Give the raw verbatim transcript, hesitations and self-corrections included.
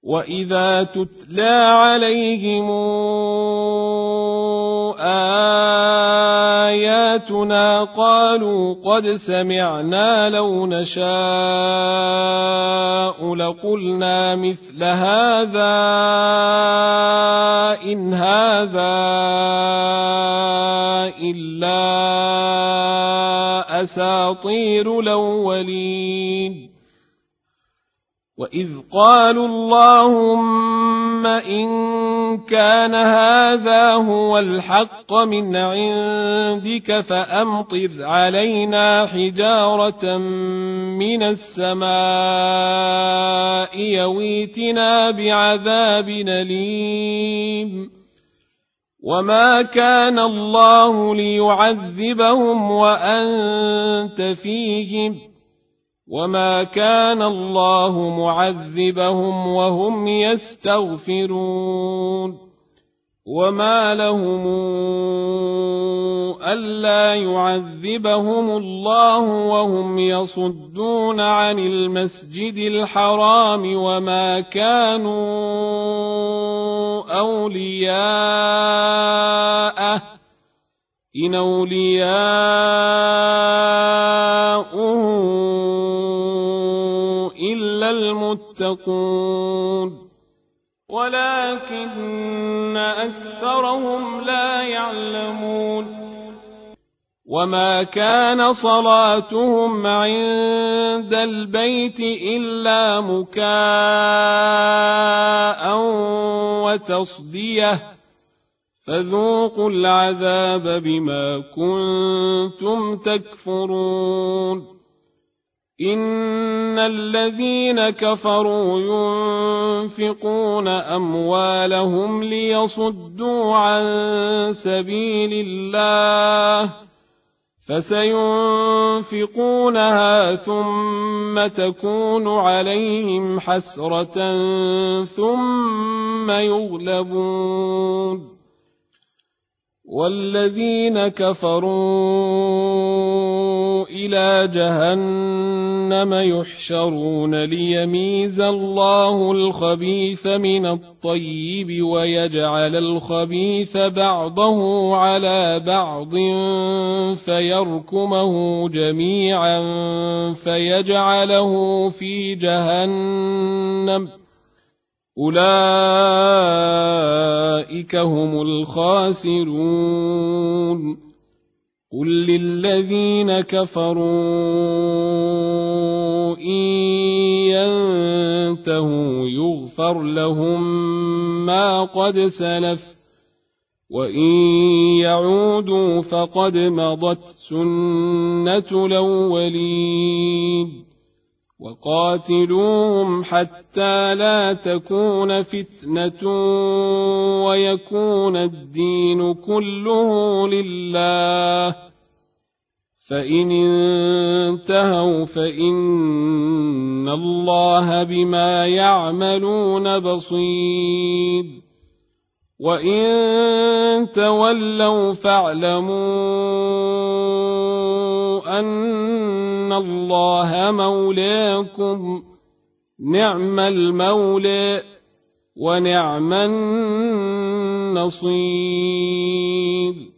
وإذا تتلى عليهم آياتنا قالوا قد سمعنا لو نشاء لقلنا مثل هذا إن هذا إلا أساطير الأولين وإذ قالوا اللهم إن كان هذا هو الحق من عندك فأمطر علينا حجارة من السماء يويتنا بعذاب أليم وما كان الله ليعذبهم وأنت فيهم وما كان الله معذبهم وهم يستغفرون وما لهم ألا يعذبهم الله وهم يصدون عن المسجد الحرام وما كانوا أولياءه إن أولياؤه إلا المتقون ولكن أكثرهم لا يعلمون وما كان صلاتهم عند البيت إلا مكاء وتصدية فذوقوا العذاب بما كنتم تكفرون إن الذين كفروا ينفقون أموالهم ليصدوا عن سبيل الله فسينفقونها ثم تكون عليهم حسرة ثم يغلبون والذين كفروا إلى جهنم يحشرون ليميز الله الخبيث من الطيب ويجعل الخبيث بعضه على بعض فيركمه جميعا فيجعله في جهنم أولئك هم الخاسرون قل للذين كفروا إن ينتهوا يغفر لهم ما قد سلف وإن يعودوا فقد مضت سنة الأولين وقاتلوهم حتى لا تكون فتنة ويكون الدين كله لله فإن انتهوا فإن الله بما يعملون بصير وإن تولوا فاعلموا أن الله مولاكم نعم المولى ونعم النصير